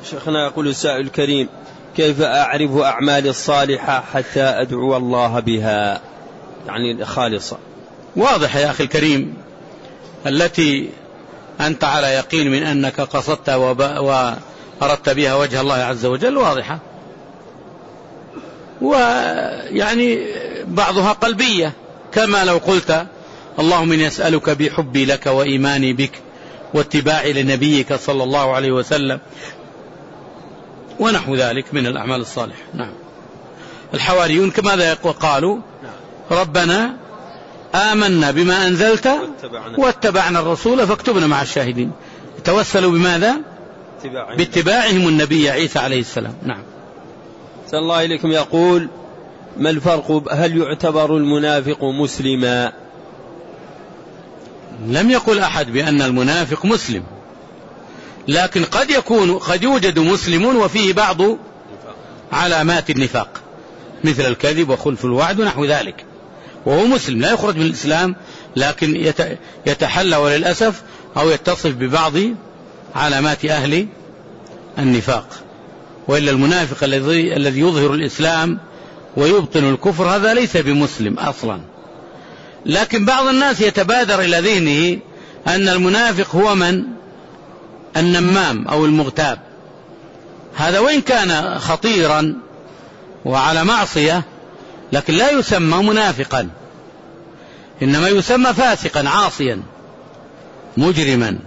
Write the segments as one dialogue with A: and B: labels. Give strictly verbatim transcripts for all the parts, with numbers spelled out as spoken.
A: شيخنا يقول السائل الكريم: كيف أعرف أعمالي الصالحة حتى أدعو الله بها، يعني خالصة؟
B: واضح يا أخي الكريم، التي أنت على يقين من أنك قصدت وأردت بها وجه الله عز وجل واضحة، ويعني بعضها قلبية، كما لو قلت اللهم إني أسألك بحبي لك وإيماني بك واتباعي لنبيك صلى الله عليه وسلم ونحو ذلك من الأعمال الصالحة. نعم. الحواريون كماذا قالوا؟ ربنا آمنا بما أنزلت واتبعنا الرسول فاكتبنا مع الشاهدين. توسلوا بماذا؟ باتباعهم النبي عيسى عليه السلام. نعم.
A: صلى الله عليكم. يقول: ما الفرق، هل يعتبر المنافق مسلما؟
B: لم يقل أحد بأن المنافق مسلم، لكن قد يكون قد يوجد مسلم وفيه بعض علامات النفاق مثل الكذب وخلف الوعد ونحو ذلك، وهو مسلم لا يخرج من الإسلام، لكن يتحلى وللأسف أو يتصف ببعض علامات أهل النفاق. وإلا المنافق الذي الذي يظهر الإسلام ويبطن الكفر هذا ليس بمسلم أصلا. لكن بعض الناس يتبادر إلى ذهنه أن المنافق هو من؟ النمام أو المغتاب. هذا وإن كان خطيرا وعلى معصية لكن لا يسمى منافقا، إنما يسمى فاسقا عاصيا مجرما.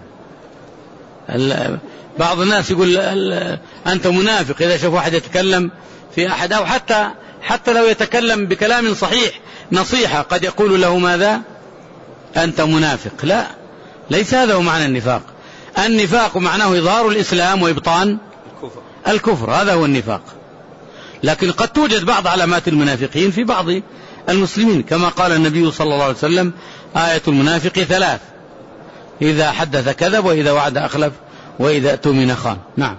B: بعض الناس يقول أنت منافق إذا شاف واحد يتكلم في أحد، أو حتى حتى لو يتكلم بكلام صحيح نصيحة قد يقول له ماذا؟ أنت منافق. لا، ليس هذا هو معنى النفاق. النفاق معناه إظهار الإسلام وإبطان الكفر. الكفر هذا هو النفاق. لكن قد توجد بعض علامات المنافقين في بعض المسلمين، كما قال النبي صلى الله عليه وسلم: آية المنافق ثلاث: إذا حدث كذب، وإذا وعد أخلف، وإذا اؤتمن خان. نعم.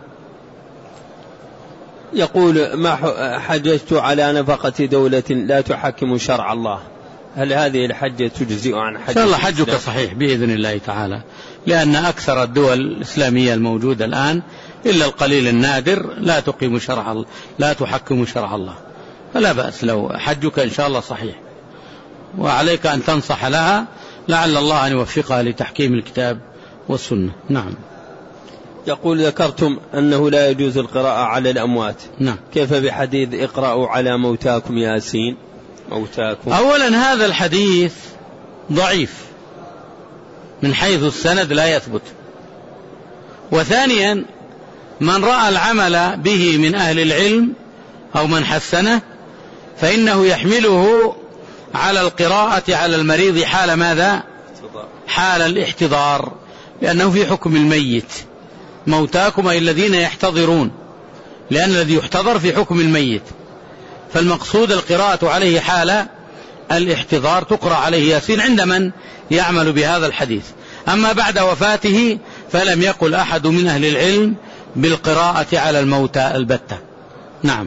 A: يقول: ما حججت على نفقة دولة لا تحكم شرع الله، هل هذه الحجة تجزئ عن حجة؟
B: إن شاء الله حجك صحيح بإذن الله تعالى، لأن أكثر الدول الإسلامية الموجودة الآن إلا القليل النادر لا تقيم شرع الله، لا تحكم شرع الله، فلا بأس لو حجك إن شاء الله صحيح، وعليك أن تنصح لها لعل الله أن يوفقها لتحكيم الكتاب والسنة. نعم.
A: يقول: ذكرتم أنه لا يجوز القراءة على الأموات.
B: نعم.
A: كيف بحديث اقرأوا على موتاكم ياسين؟ موتاكم.
B: أولا هذا الحديث ضعيف من حيث السند لا يثبت، وثانيا من رأى العمل به من أهل العلم أو من حسنه فإنه يحمله على القراءة على المريض حال ماذا؟ حال الاحتضار، لأنه في حكم الميت. موتاكم أي الذين يحتضرون، لأن الذي يحتضر في حكم الميت، فالمقصود القراءة عليه حال الاحتضار، تقرأ عليه ياسين عند من يعمل بهذا الحديث. أما بعد وفاته فلم يقل أحد من أهل العلم بالقراءة على الموتى البتة. نعم.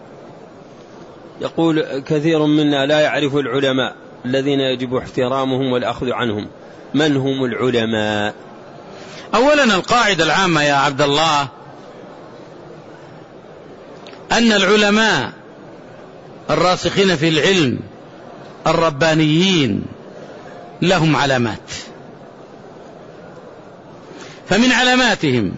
A: يقول: كثير منا لا يعرف العلماء الذين يجب احترامهم والأخذ عنهم، من هم العلماء؟
B: أولا القاعدة العامة يا عبد الله أن العلماء الراسخين في العلم الربانيين لهم علامات، فمن علاماتهم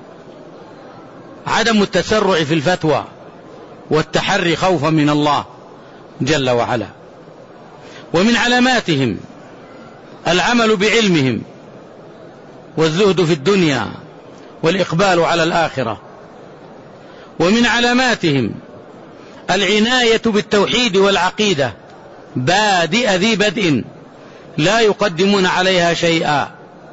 B: عدم التسرع في الفتوى والتحري خوفا من الله جل وعلا، ومن علاماتهم العمل بعلمهم والزهد في الدنيا والإقبال على الآخرة، ومن علاماتهم العناية بالتوحيد والعقيدة بادئ ذي بدء لا يقدمون عليها شيئا،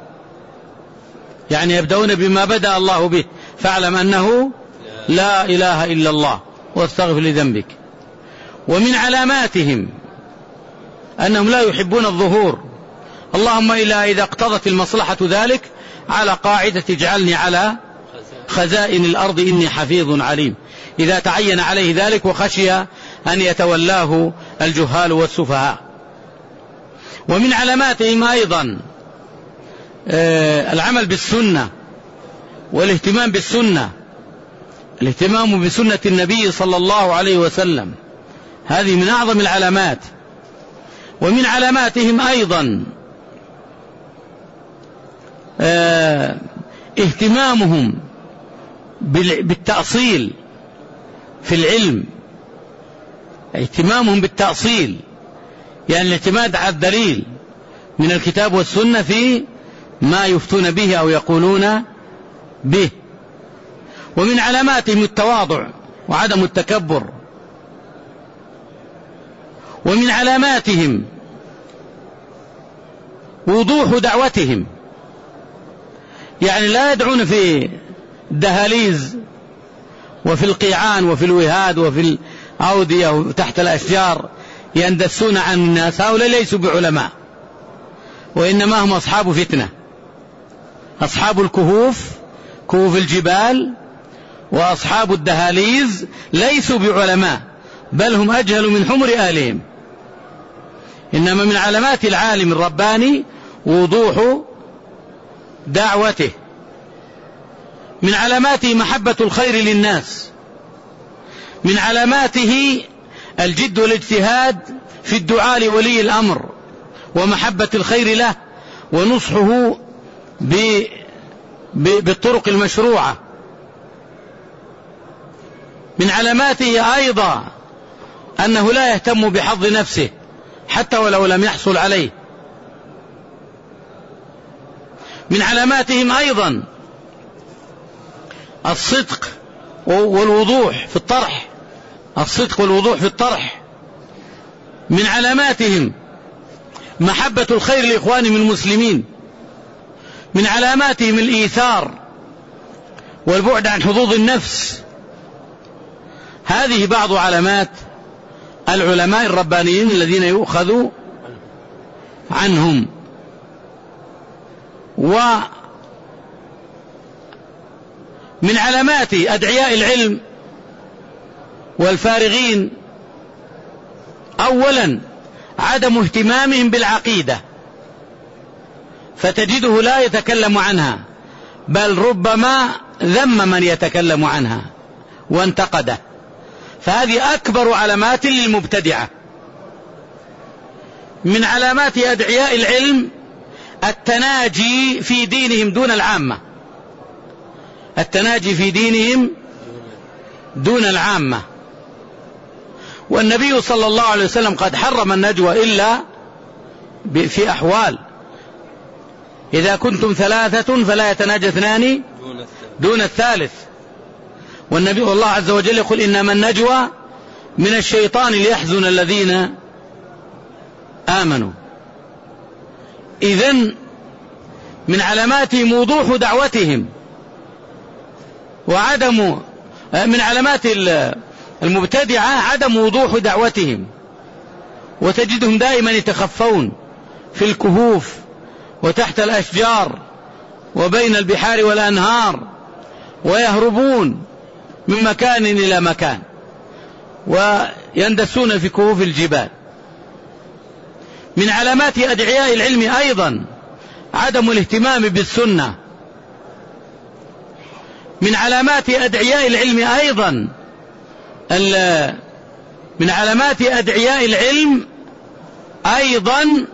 B: يعني يبدأون بما بدأ الله به، فاعلم أنه لا إله إلا الله واستغفر لذنبك. ومن علاماتهم أنهم لا يحبون الظهور، اللهم إلا إذا اقتضت المصلحة ذلك، على قاعدة اجعلني على خزائن الأرض إني حفيظ عليم، إذا تعين عليه ذلك وخشي أن يتولاه الجهال والسفهاء. ومن علاماتهم أيضا العمل بالسنة والاهتمام بالسنة الاهتمام بسنة النبي صلى الله عليه وسلم، هذه من أعظم العلامات. ومن علاماتهم أيضا اه اهتمامهم بالتأصيل في العلم، اهتمامهم بالتأصيل، يعني الاعتماد على الدليل من الكتاب والسنة في ما يفتون به أو يقولون به. ومن علاماتهم التواضع وعدم التكبر. ومن علاماتهم وضوح دعوتهم، يعني لا يدعون في الدهاليز وفي القيعان وفي الوهاد وفي الأودية وتحت الأشجار يندسون عن الناس، هؤلاء ليسوا بعلماء، وإنما هم أصحاب فتنة، أصحاب الكهوف، كهوف الجبال، وأصحاب الدهاليز ليسوا بعلماء، بل هم أجهل من حمر آلهم. إنما من علامات العالم الرباني وضوح دعوته. من علاماته محبة الخير للناس. من علاماته الجد والاجتهاد في الدعاء لولي الأمر ومحبة الخير له ونصحه بالطرق المشروعة. من علاماته أيضا أنه لا يهتم بحظ نفسه حتى ولو لم يحصل عليه. من علاماتهم أيضا الصدق والوضوح في الطرح، الصدق والوضوح في الطرح. من علاماتهم محبة الخير لإخوانهم المسلمين. من علاماتهم الإيثار والبعد عن حظوظ النفس. هذه بعض علامات العلماء الربانيين الذين يؤخذ عنهم. ومن علامات أدعياء العلم والفارغين أولا عدم اهتمامهم بالعقيدة، فتجده لا يتكلم عنها، بل ربما ذم من يتكلم عنها وانتقده، فهذه أكبر علامات للمبتدعة. من علامات أدعياء العلم التناجي في دينهم دون العامة، التناجي في دينهم دون العامة. والنبي صلى الله عليه وسلم قد حرم النجوى إلا في أحوال: إذا كنتم ثلاثة فلا يتناجى اثنان دون الثالث. والنبي والله عز وجل يقول: إنما النجوى من الشيطان ليحزن الذين آمنوا. إذن من علاماتهم وضوح دعوتهم وعدم من علامات المبتدعة عدم وضوح دعوتهم، وتجدهم دائما يتخفون في الكهوف وتحت الأشجار وبين البحار والأنهار، ويهربون من مكان إلى مكان ويندسون في كهوف الجبال. من علامات أدعياء العلم أيضا عدم الاهتمام بالسنة. من علامات أدعياء العلم أيضا من علامات أدعياء العلم أيضا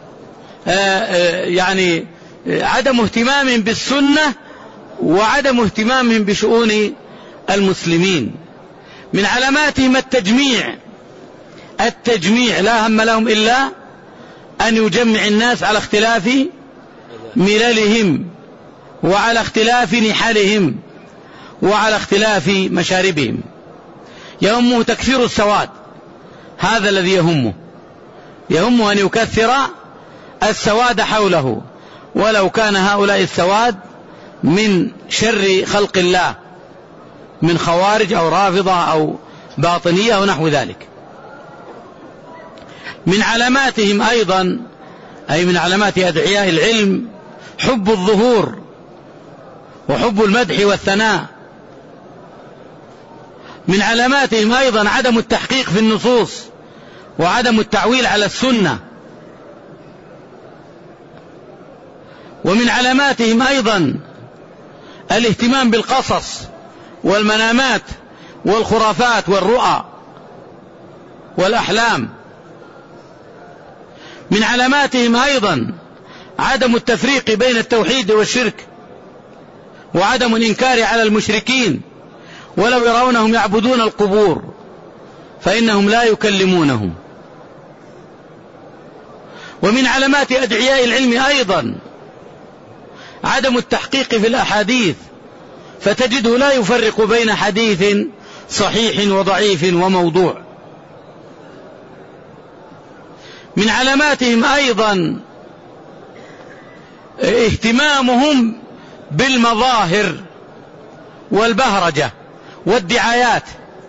B: يعني عدم اهتمامهم بالسنة وعدم اهتمامهم بشؤون المسلمين. من علاماتهم التجميع، التجميع لا هم لهم إلا أن يجمع الناس على اختلاف مللهم وعلى اختلاف نحلهم وعلى اختلاف مشاربهم. يهمه تكثير السواد، هذا الذي يهمه، يهمه أن يكثر السواد حوله، ولو كان هؤلاء السواد من شر خلق الله، من خوارج أو رافضة أو باطنية أو نحو ذلك. من علاماتهم أيضا، أي من علامات أدعياء العلم، حب الظهور وحب المدح والثناء. من علاماتهم أيضا عدم التحقيق في النصوص وعدم التعويل على السنة. ومن علاماتهم أيضا الاهتمام بالقصص والمنامات والخرافات والرؤى والأحلام. من علاماتهم أيضا عدم التفريق بين التوحيد والشرك، وعدم الإنكار على المشركين ولو يرونهم يعبدون القبور فإنهم لا يكلمونهم. ومن علامات أدعياء العلم أيضا عدم التحقيق في الأحاديث، فتجده لا يفرق بين حديث صحيح وضعيف وموضوع. من علاماتهم أيضا اهتمامهم بالمظاهر والبهرجة والدعايات.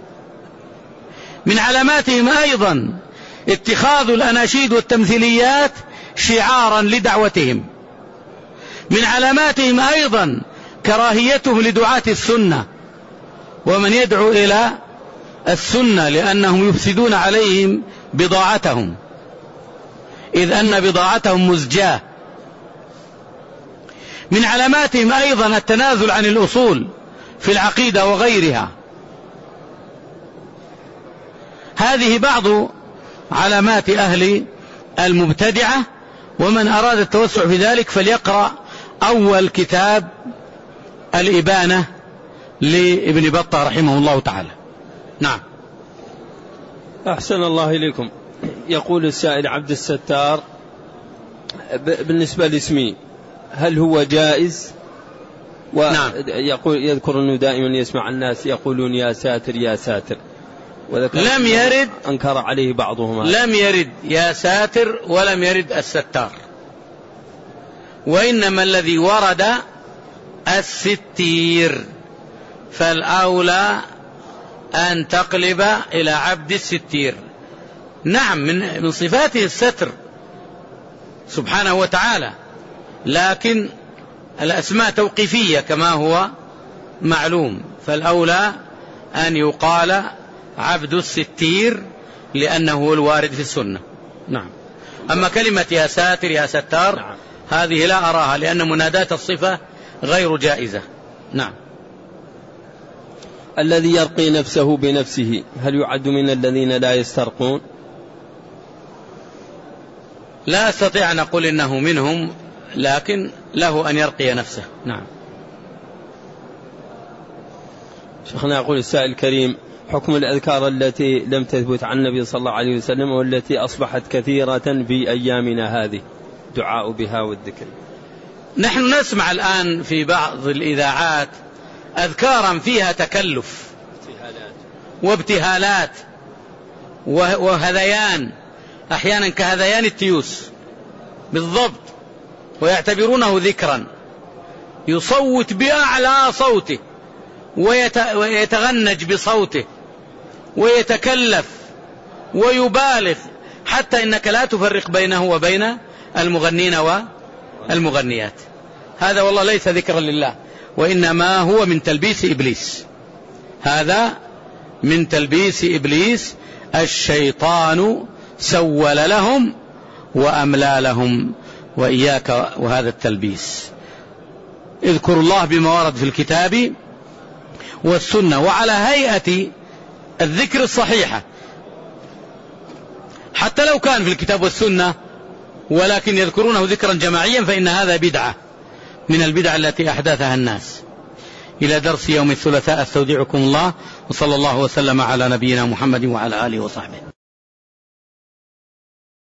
B: من علاماتهم أيضا اتخاذ الأناشيد والتمثيليات شعارا لدعوتهم. من علاماتهم أيضا كراهيتهم لدعاة السنة ومن يدعو إلى السنة، لأنهم يفسدون عليهم بضاعتهم، إذ أن بضاعتهم مزجاة. من علاماتهم أيضا التنازل عن الأصول في العقيدة وغيرها. هذه بعض علامات أهل المبتدعة، ومن أراد التوسع في ذلك فليقرأ أول كتاب الإبانة لابن بطة رحمه الله تعالى. نعم.
A: أحسن الله إليكم. يقول السائل عبد الستار: بالنسبة لاسمي هل هو جائز؟ ويقول يذكر أنه دائما يسمع الناس يقولون يا ساتر يا ساتر،
B: لم يرد،
A: أنكر عليه بعضهم هذا.
B: لم يرد يا ساتر ولم يرد الستار، وإنما الذي ورد الستير، فالأولى أن تقلب إلى عبد الستير. نعم، من من صفاته الستر سبحانه وتعالى، لكن الأسماء توقيفية كما هو معلوم، فالأولى أن يقال عبد الستير لأنه هو الوارد في السنة. نعم. أما كلمة يا ساتر يا ستار نعم. هذه لا أراها، لأن منادات الصفة غير جائزة. نعم.
A: الذي يرقي نفسه بنفسه هل يعد من الذين لا يسترقون؟
B: لا أستطيع أن أقول إنه منهم، لكن له أن يرقي نفسه. نعم.
A: شيخنا يقول السائل الكريم: حكم الأذكار التي لم تثبت عن النبي صلى الله عليه وسلم والتي أصبحت كثيرة في أيامنا هذه، دعاء بها والذكر.
B: نحن نسمع الآن في بعض الإذاعات أذكارا فيها تكلف وابتهالات وهذيان، أحيانا كهذيان التيوس بالضبط، ويعتبرونه ذكرا، يصوت بأعلى صوته ويتغنج بصوته ويتكلف ويبالغ، حتى إنك لا تفرق بينه وبين المغنين والمغنيات. هذا والله ليس ذكرا لله، وإنما هو من تلبيس إبليس. هذا من تلبيس إبليس، الشيطان سول لهم وأملى لهم، وإياك وهذا التلبيس. اذكروا الله بما ورد في الكتاب والسنة وعلى هيئة الذكر الصحيحة، حتى لو كان في الكتاب والسنة ولكن يذكرونه ذكرا جماعيا، فإن هذا بدعة من البدع التي أحدثها الناس. إلى درس يوم الثلاثاء استودعكم الله، وصلى الله وسلم على نبينا محمد وعلى آله وصحبه.